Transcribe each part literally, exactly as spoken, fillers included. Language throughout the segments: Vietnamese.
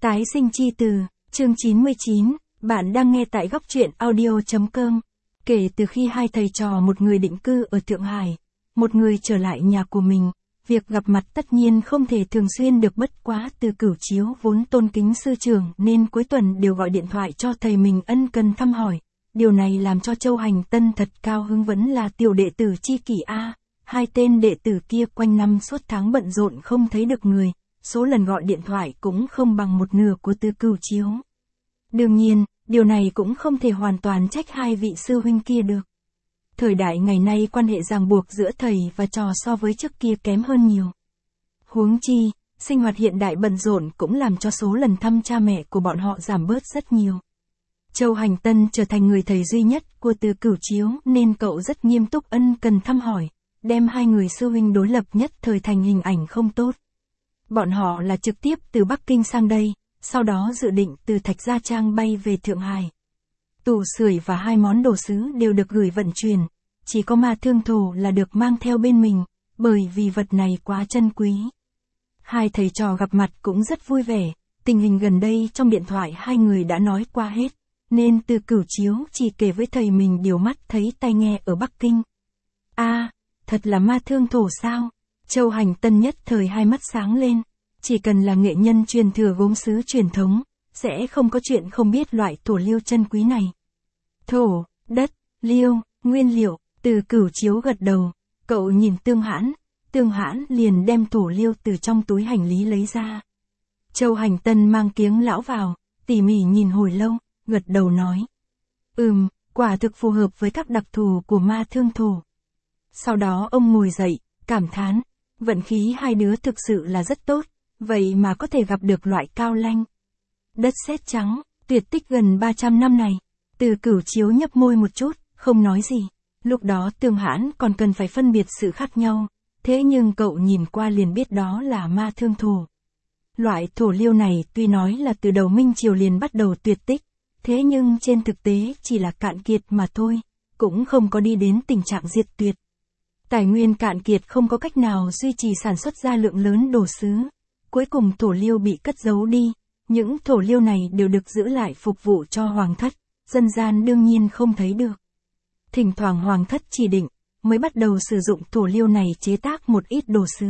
Tái sinh chi từ, chương chín mươi chín, bạn đang nghe tại góc truyện audio.com. Kể từ khi hai thầy trò một người định cư ở Thượng Hải, một người trở lại nhà của mình, việc gặp mặt tất nhiên không thể thường xuyên được, bất quá Từ Cửu Chiếu vốn tôn kính sư trưởng nên cuối tuần đều gọi điện thoại cho thầy mình ân cần thăm hỏi. Điều này làm cho Châu Hành Tân thật cao hứng, vẫn là tiểu đệ tử chi kỷ A. Hai tên đệ tử kia quanh năm suốt tháng bận rộn không thấy được người, số lần gọi điện thoại cũng không bằng một nửa của Từ Cửu Chiếu. Đương nhiên, điều này cũng không thể hoàn toàn trách hai vị sư huynh kia được. Thời đại ngày nay quan hệ ràng buộc giữa thầy và trò so với trước kia kém hơn nhiều. Huống chi, sinh hoạt hiện đại bận rộn cũng làm cho số lần thăm cha mẹ của bọn họ giảm bớt rất nhiều. Châu Hành Tân trở thành người thầy duy nhất của Từ Cửu Chiếu nên cậu rất nghiêm túc ân cần thăm hỏi, đem hai người sư huynh đối lập nhất thời thành hình ảnh không tốt. Bọn họ là trực tiếp từ Bắc Kinh sang đây, sau đó dự định từ Thạch Gia Trang bay về Thượng Hải. Tủ sưởi và hai món đồ sứ đều được gửi vận chuyển, chỉ có ma thương thổ là được mang theo bên mình, bởi vì vật này quá chân quý. Hai thầy trò gặp mặt cũng rất vui vẻ, tình hình gần đây trong điện thoại hai người đã nói qua hết, nên Từ Cửu Chiếu chỉ kể với thầy mình điều mắt thấy tai nghe ở Bắc Kinh. A, à, thật là ma thương thổ sao? Châu Hành Tân nhất thời hai mắt sáng lên, chỉ cần là nghệ nhân truyền thừa gốm sứ truyền thống, sẽ không có chuyện không biết loại thổ liêu chân quý này. Thổ, đất, liêu, nguyên liệu, Từ Cửu Chiếu gật đầu, cậu nhìn Tương Hãn, Tương Hãn liền đem thổ liêu từ trong túi hành lý lấy ra. Châu Hành Tân mang kiếng lão vào, tỉ mỉ nhìn hồi lâu, gật đầu nói. Ừm, quả thực phù hợp với các đặc thù của ma thương thổ. Sau đó ông ngồi dậy, cảm thán, vận khí hai đứa thực sự là rất tốt, vậy mà có thể gặp được loại cao lanh. Đất sét trắng, tuyệt tích gần ba trăm năm này. Từ Cửu Chiếu nhấp môi một chút, không nói gì. Lúc đó Tương Hãn còn cần phải phân biệt sự khác nhau, thế nhưng cậu nhìn qua liền biết đó là ma thương thổ. Loại thổ liêu này tuy nói là từ đầu Minh Triều liền bắt đầu tuyệt tích, thế nhưng trên thực tế chỉ là cạn kiệt mà thôi, cũng không có đi đến tình trạng diệt tuyệt. Tài nguyên cạn kiệt không có cách nào duy trì sản xuất ra lượng lớn đồ sứ. Cuối cùng thổ liêu bị cất giấu đi, những thổ liêu này đều được giữ lại phục vụ cho hoàng thất, dân gian đương nhiên không thấy được. Thỉnh thoảng hoàng thất chỉ định, mới bắt đầu sử dụng thổ liêu này chế tác một ít đồ sứ.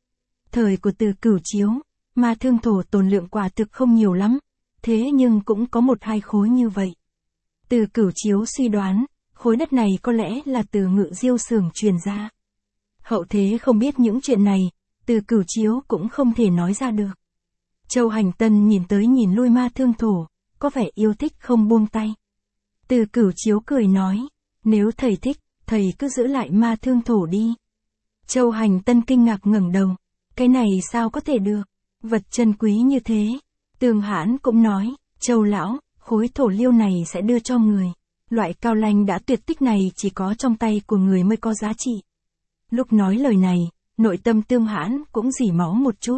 Thời của Từ Cửu Chiếu, ma thương thổ tồn lượng quả thực không nhiều lắm, thế nhưng cũng có một hai khối như vậy. Từ Cửu Chiếu suy đoán, khối đất này có lẽ là từ Ngự Diêu xưởng truyền ra. Hậu thế không biết những chuyện này, Từ Cửu Chiếu cũng không thể nói ra được. Châu Hành Tân nhìn tới nhìn lui ma thương thổ, có vẻ yêu thích không buông tay. Từ Cửu Chiếu cười nói, nếu thầy thích, thầy cứ giữ lại ma thương thổ đi. Châu Hành Tân kinh ngạc ngẩng đầu, cái này sao có thể được, vật chân quý như thế. Tương Hãn cũng nói, Châu lão, khối thổ liêu này sẽ đưa cho người. Loại cao lanh đã tuyệt tích này chỉ có trong tay của người mới có giá trị. Lúc nói lời này, nội tâm Tương Hãn cũng rỉ máu một chút.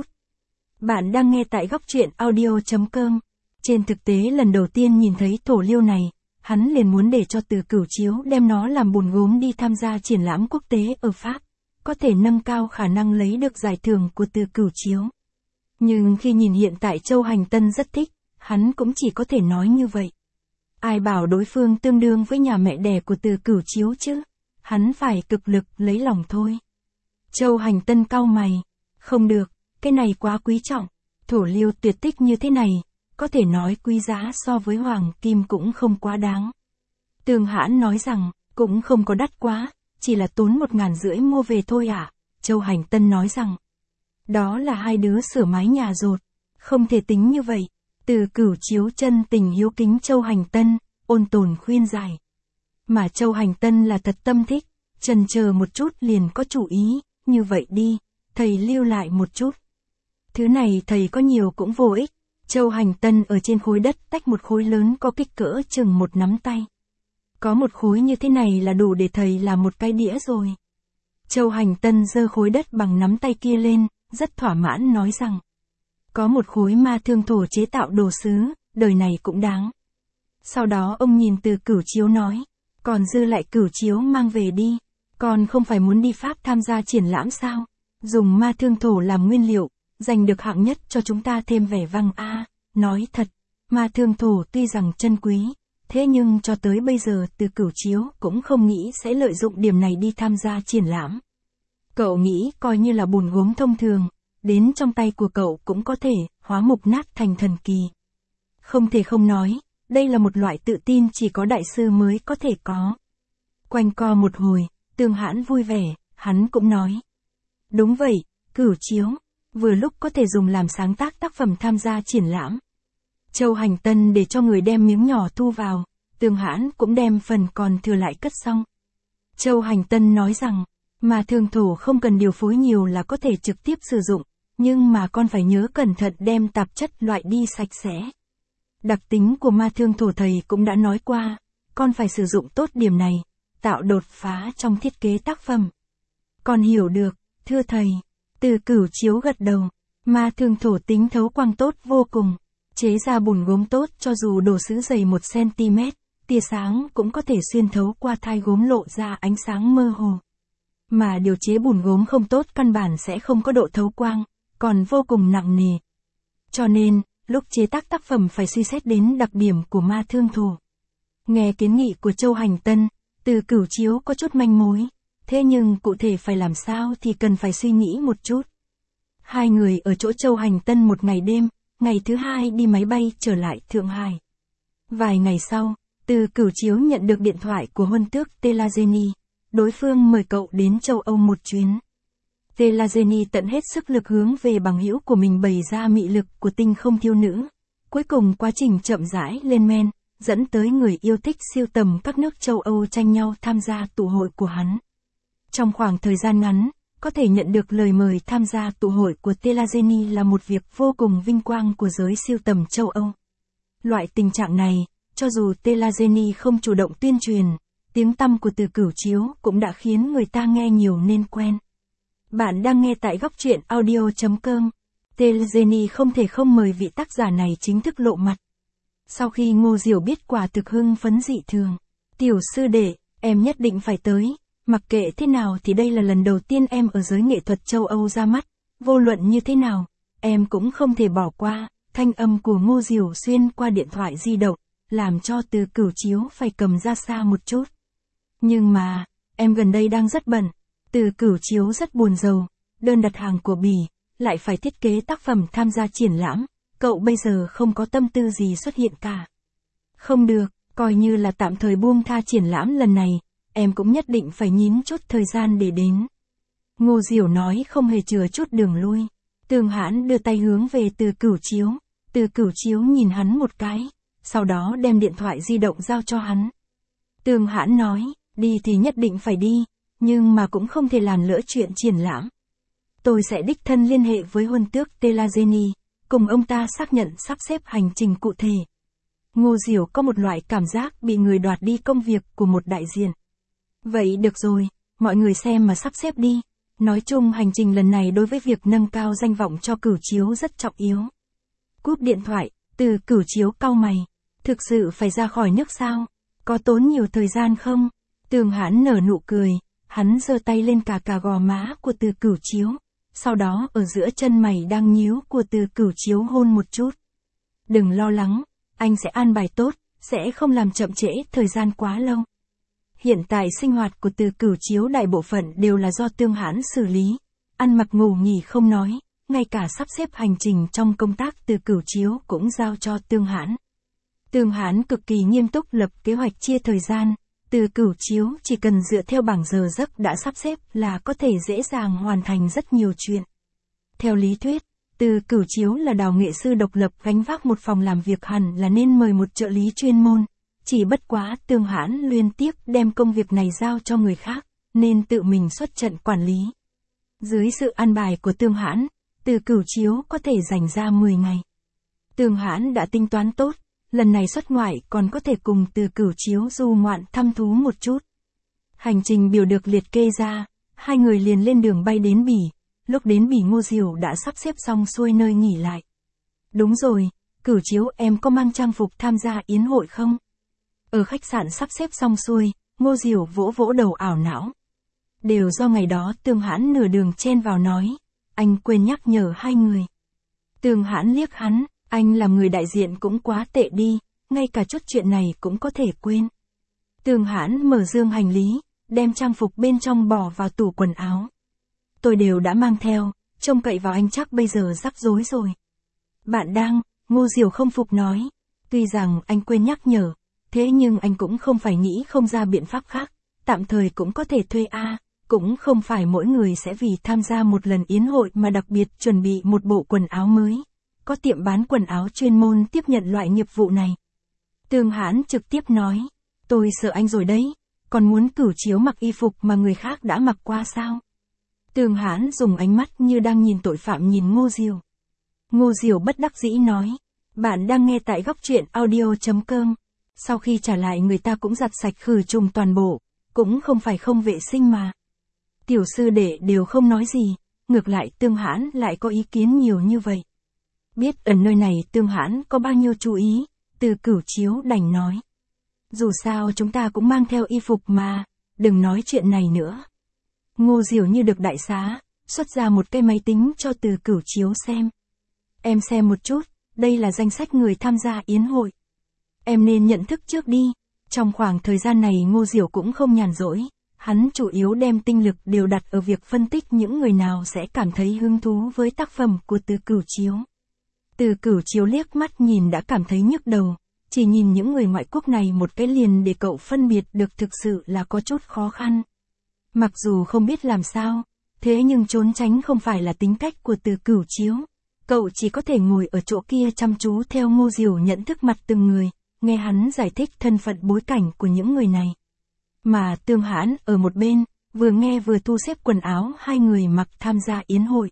Bạn đang nghe tại góc truyện audio.com. Trên thực tế lần đầu tiên nhìn thấy thổ liêu này, hắn liền muốn để cho Từ Cửu Chiếu đem nó làm bùn gốm đi tham gia triển lãm quốc tế ở Pháp, có thể nâng cao khả năng lấy được giải thưởng của Từ Cửu Chiếu. Nhưng khi nhìn hiện tại Châu Hành Tân rất thích, hắn cũng chỉ có thể nói như vậy. Ai bảo đối phương tương đương với nhà mẹ đẻ của Từ Cửu Chiếu chứ, hắn phải cực lực lấy lòng thôi. Châu Hành Tân cau mày, không được, cái này quá quý trọng, thổ liêu tuyệt tích như thế này, có thể nói quý giá so với hoàng kim cũng không quá đáng. Tương Hãn nói rằng, cũng không có đắt quá, chỉ là tốn một ngàn rưỡi mua về thôi ạ. À? Châu Hành Tân nói rằng, đó là hai đứa sửa mái nhà rột, không thể tính như vậy. Từ Cửu Chiếu chân tình hiếu kính Châu Hành Tân, ôn tồn khuyên giải. Mà Châu Hành Tân là thật tâm thích, chần chờ một chút liền có chủ ý, như vậy đi, thầy lưu lại một chút. Thứ này thầy có nhiều cũng vô ích. Châu Hành Tân ở trên khối đất tách một khối lớn có kích cỡ chừng một nắm tay. Có một khối như thế này là đủ để thầy làm một cái đĩa rồi. Châu Hành Tân giơ khối đất bằng nắm tay kia lên, rất thỏa mãn nói rằng. Có một khối ma thương thổ chế tạo đồ sứ, đời này cũng đáng. Sau đó ông nhìn Từ Cửu Chiếu nói, còn dư lại Cửu Chiếu mang về đi, còn không phải muốn đi Pháp tham gia triển lãm sao? Dùng ma thương thổ làm nguyên liệu, giành được hạng nhất cho chúng ta thêm vẻ vang a. nói thật, Ma Thương Thổ tuy rằng chân quý, thế nhưng cho tới bây giờ Từ Cửu Chiếu cũng không nghĩ sẽ lợi dụng điểm này đi tham gia triển lãm. Cậu nghĩ coi như là bùn gốm thông thường, đến trong tay của cậu cũng có thể hóa mục nát thành thần kỳ. Không thể không nói, đây là một loại tự tin chỉ có đại sư mới có thể có. Quanh co một hồi, Tương Hãn vui vẻ, hắn cũng nói. Đúng vậy, Cửu Chiếu, vừa lúc có thể dùng làm sáng tác tác phẩm tham gia triển lãm. Châu Hành Tân để cho người đem miếng nhỏ thu vào, Tương Hãn cũng đem phần còn thừa lại cất xong. Châu Hành Tân nói rằng, Ma Thương Thổ không cần điều phối nhiều là có thể trực tiếp sử dụng, nhưng mà con phải nhớ cẩn thận đem tạp chất loại đi sạch sẽ. Đặc tính của Ma Thương Thổ thầy cũng đã nói qua, con phải sử dụng tốt điểm này, tạo đột phá trong thiết kế tác phẩm. Con hiểu được, thưa thầy. Từ Cửu Chiếu gật đầu, Ma Thương Thổ tính thấu quang tốt vô cùng, chế ra bùn gốm tốt cho dù đồ sứ dày một xăng-ti-mét, tia sáng cũng có thể xuyên thấu qua thai gốm lộ ra ánh sáng mơ hồ. Mà điều chế bùn gốm không tốt căn bản sẽ không có độ thấu quang, còn vô cùng nặng nề. Cho nên, lúc chế tác tác phẩm phải suy xét đến đặc điểm của Ma Thương Thổ. Nghe kiến nghị của Châu Hành Tân, Từ Cửu Chiếu có chút manh mối, thế nhưng cụ thể phải làm sao thì cần phải suy nghĩ một chút. Hai người ở chỗ Châu Hành Tân một ngày đêm, ngày thứ hai đi máy bay trở lại Thượng Hải. Vài ngày sau, Từ Cửu Chiếu nhận được điện thoại của huân tước Telageni, đối phương mời cậu đến châu Âu một chuyến. Telageni tận hết sức lực hướng về bằng hữu của mình bày ra mị lực của tinh không thiếu nữ. Cuối cùng quá trình chậm rãi lên men, dẫn tới người yêu thích siêu tầm các nước châu Âu tranh nhau tham gia tụ hội của hắn. Trong khoảng thời gian ngắn, có thể nhận được lời mời tham gia tụ hội của Telageni là một việc vô cùng vinh quang của giới siêu tầm châu Âu. Loại tình trạng này, cho dù Telageni không chủ động tuyên truyền, tiếng tăm của Từ Cửu Chiếu cũng đã khiến người ta nghe nhiều nên quen. Bạn đang nghe tại góc truyện audio chấm com. Telageni không thể không mời vị tác giả này chính thức lộ mặt. Sau khi Ngô Diểu biết quả thực hưng phấn dị thường. Tiểu sư đệ, em nhất định phải tới. Mặc kệ thế nào thì đây là lần đầu tiên em ở giới nghệ thuật châu Âu ra mắt. Vô luận như thế nào, em cũng không thể bỏ qua. Thanh âm của Ngô Diểu xuyên qua điện thoại di động, làm cho Từ Cửu Chiếu phải cầm ra xa một chút. Nhưng mà, em gần đây đang rất bận. Từ Cửu Chiếu rất buồn rầu, đơn đặt hàng của Bỉ, lại phải thiết kế tác phẩm tham gia triển lãm, cậu bây giờ không có tâm tư gì xuất hiện cả. Không được, coi như là tạm thời buông tha triển lãm lần này, em cũng nhất định phải nhín chút thời gian để đến. Ngô Diểu nói không hề chừa chút đường lui. Tương Hãn đưa tay hướng về Từ Cửu Chiếu, Từ Cửu Chiếu nhìn hắn một cái, sau đó đem điện thoại di động giao cho hắn. Tương Hãn nói, đi thì nhất định phải đi, nhưng mà cũng không thể làm lỡ chuyện triển lãm. Tôi sẽ đích thân liên hệ với huân tước Telageni, cùng ông ta xác nhận sắp xếp hành trình cụ thể. Ngô Diểu có một loại cảm giác bị người đoạt đi công việc của một đại diện. Vậy được rồi, mọi người xem mà sắp xếp đi. Nói chung hành trình lần này đối với việc nâng cao danh vọng cho Cửu Chiếu rất trọng yếu. Cúp điện thoại, Từ Cửu Chiếu cau mày. Thực sự phải ra khỏi nước sao? Có tốn nhiều thời gian không? Tương Hãn nở nụ cười, hắn giơ tay lên cà cà gò má của Từ Cửu Chiếu, sau đó ở giữa chân mày đang nhíu của Từ Cửu Chiếu hôn một chút. Đừng lo lắng, anh sẽ an bài tốt, sẽ không làm chậm trễ thời gian quá lâu. Hiện tại sinh hoạt của Từ Cửu Chiếu đại bộ phận đều là do Tương Hãn xử lý, ăn mặc ngủ nghỉ không nói, ngay cả sắp xếp hành trình trong công tác Từ Cửu Chiếu cũng giao cho Tương Hãn. Tương Hãn cực kỳ nghiêm túc lập kế hoạch chia thời gian, Từ Cửu Chiếu chỉ cần dựa theo bảng giờ giấc đã sắp xếp là có thể dễ dàng hoàn thành rất nhiều chuyện. Theo lý thuyết, Từ Cửu Chiếu là đào nghệ sư độc lập gánh vác một phòng làm việc hẳn là nên mời một trợ lý chuyên môn, chỉ bất quá Tương Hãn liên tiếp đem công việc này giao cho người khác, nên tự mình xuất trận quản lý. Dưới sự an bài của Tương Hãn, Từ Cửu Chiếu có thể dành ra mười ngày. Tương Hãn đã tính toán tốt, lần này xuất ngoại còn có thể cùng Từ Cửu Chiếu du ngoạn thăm thú một chút. Hành trình biểu được liệt kê ra, hai người liền lên đường bay đến Bỉ, lúc đến Bỉ Ngô Diểu đã sắp xếp xong xuôi nơi nghỉ lại. Đúng rồi, Cửu Chiếu em có mang trang phục tham gia yến hội không? Ở khách sạn sắp xếp xong xuôi, Ngô Diểu vỗ vỗ đầu ảo não. Đều do ngày đó Tương Hãn nửa đường chen vào nói, anh quên nhắc nhở hai người. Tương Hãn liếc hắn, Anh làm người đại diện cũng quá tệ đi, ngay cả chút chuyện này cũng có thể quên. Tương Hãn mở dương hành lý, đem trang phục bên trong bỏ vào tủ quần áo. Tôi đều đã mang theo, trông cậy vào anh chắc bây giờ rắc rối rồi. Bạn đang, Ngô Diều không phục nói. Tuy rằng anh quên nhắc nhở, thế nhưng anh cũng không phải nghĩ không ra biện pháp khác, tạm thời cũng có thể thuê A, cũng không phải mỗi người sẽ vì tham gia một lần yến hội mà đặc biệt chuẩn bị một bộ quần áo mới. Có tiệm bán quần áo chuyên môn tiếp nhận loại nghiệp vụ này. Tương Hãn trực tiếp nói, tôi sợ anh rồi đấy, còn muốn cửu chiếu mặc y phục mà người khác đã mặc qua sao? Tương Hãn dùng ánh mắt như đang nhìn tội phạm nhìn Ngô Diều. Ngô Diều bất đắc dĩ nói, bạn đang nghe tại góc truyện audio.com. Sau khi trả lại người ta cũng giặt sạch khử trùng toàn bộ, cũng không phải không vệ sinh mà. Tiểu sư đệ đều không nói gì, ngược lại Tương Hãn lại có ý kiến nhiều như vậy. Biết ở nơi này Tương Hãn có bao nhiêu chú ý, Từ Cửu Chiếu đành nói. Dù sao chúng ta cũng mang theo y phục mà, đừng nói chuyện này nữa. Ngô Diều như được đại xá, xuất ra một cái máy tính cho Từ Cửu Chiếu xem. Em xem một chút, đây là danh sách người tham gia yến hội. Em nên nhận thức trước đi. Trong khoảng thời gian này Ngô Diều cũng không nhàn rỗi, hắn chủ yếu đem tinh lực đều đặt ở việc phân tích những người nào sẽ cảm thấy hứng thú với tác phẩm của Từ Cửu Chiếu. Từ Cửu Chiếu liếc mắt nhìn đã cảm thấy nhức đầu, chỉ nhìn những người ngoại quốc này một cái liền để cậu phân biệt được thực sự là có chút khó khăn. Mặc dù không biết làm sao, thế nhưng trốn tránh không phải là tính cách của Từ Cửu Chiếu. Cậu chỉ có thể ngồi ở chỗ kia chăm chú theo Ngô Diều nhận thức mặt từng người, nghe hắn giải thích thân phận bối cảnh của những người này. Mà Tương Hãn ở một bên, vừa nghe vừa thu xếp quần áo hai người mặc tham gia yến hội.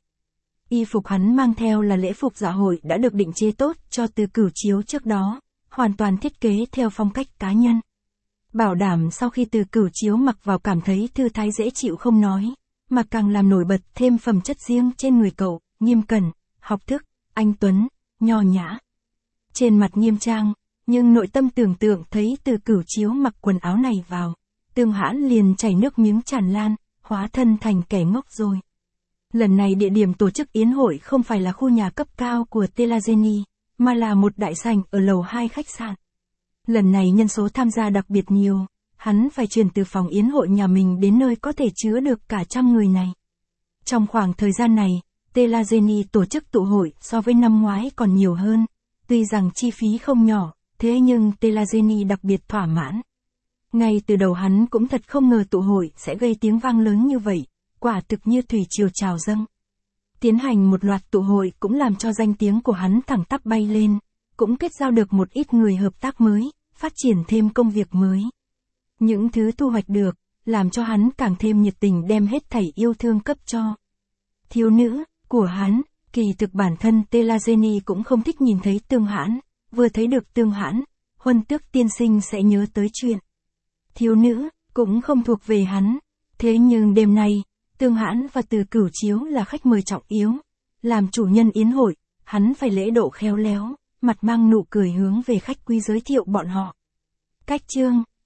Y phục hắn mang theo là lễ phục dạ hội đã được định chế tốt cho Từ Cửu Chiếu trước đó, hoàn toàn thiết kế theo phong cách cá nhân. Bảo đảm sau khi Từ Cửu Chiếu mặc vào cảm thấy thư thái dễ chịu không nói, mà càng làm nổi bật thêm phẩm chất riêng trên người cậu, nghiêm cẩn, học thức, anh tuấn, nho nhã. Trên mặt nghiêm trang, nhưng nội tâm tưởng tượng thấy Từ Cửu Chiếu mặc quần áo này vào, Tương Hãn liền chảy nước miếng tràn lan, hóa thân thành kẻ ngốc rồi. Lần này địa điểm tổ chức yến hội không phải là khu nhà cấp cao của Telageni, mà là một đại sảnh ở lầu hai khách sạn. Lần này nhân số tham gia đặc biệt nhiều, hắn phải chuyển từ phòng yến hội nhà mình đến nơi có thể chứa được cả trăm người này. Trong khoảng thời gian này, Telageni tổ chức tụ hội so với năm ngoái còn nhiều hơn, tuy rằng chi phí không nhỏ, thế nhưng Telageni đặc biệt thỏa mãn. Ngay từ đầu hắn cũng thật không ngờ tụ hội sẽ gây tiếng vang lớn như vậy, quả thực như thủy triều trào dâng. Tiến hành một loạt tụ hội cũng làm cho danh tiếng của hắn thẳng tắp bay lên, cũng kết giao được một ít người hợp tác mới, phát triển thêm công việc mới. Những thứ thu hoạch được, làm cho hắn càng thêm nhiệt tình đem hết thảy yêu thương cấp cho thiếu nữ của hắn. Kỳ thực bản thân Telageni cũng không thích nhìn thấy Tương Hãn, vừa thấy được Tương Hãn, Huân Tước tiên sinh sẽ nhớ tới chuyện thiếu nữ, cũng không thuộc về hắn. Thế nhưng đêm nay, Tương Hãn và Từ Cửu Chiếu là khách mời trọng yếu, làm chủ nhân yến hội, hắn phải lễ độ khéo léo, mặt mang nụ cười hướng về khách quý giới thiệu bọn họ. Cách chương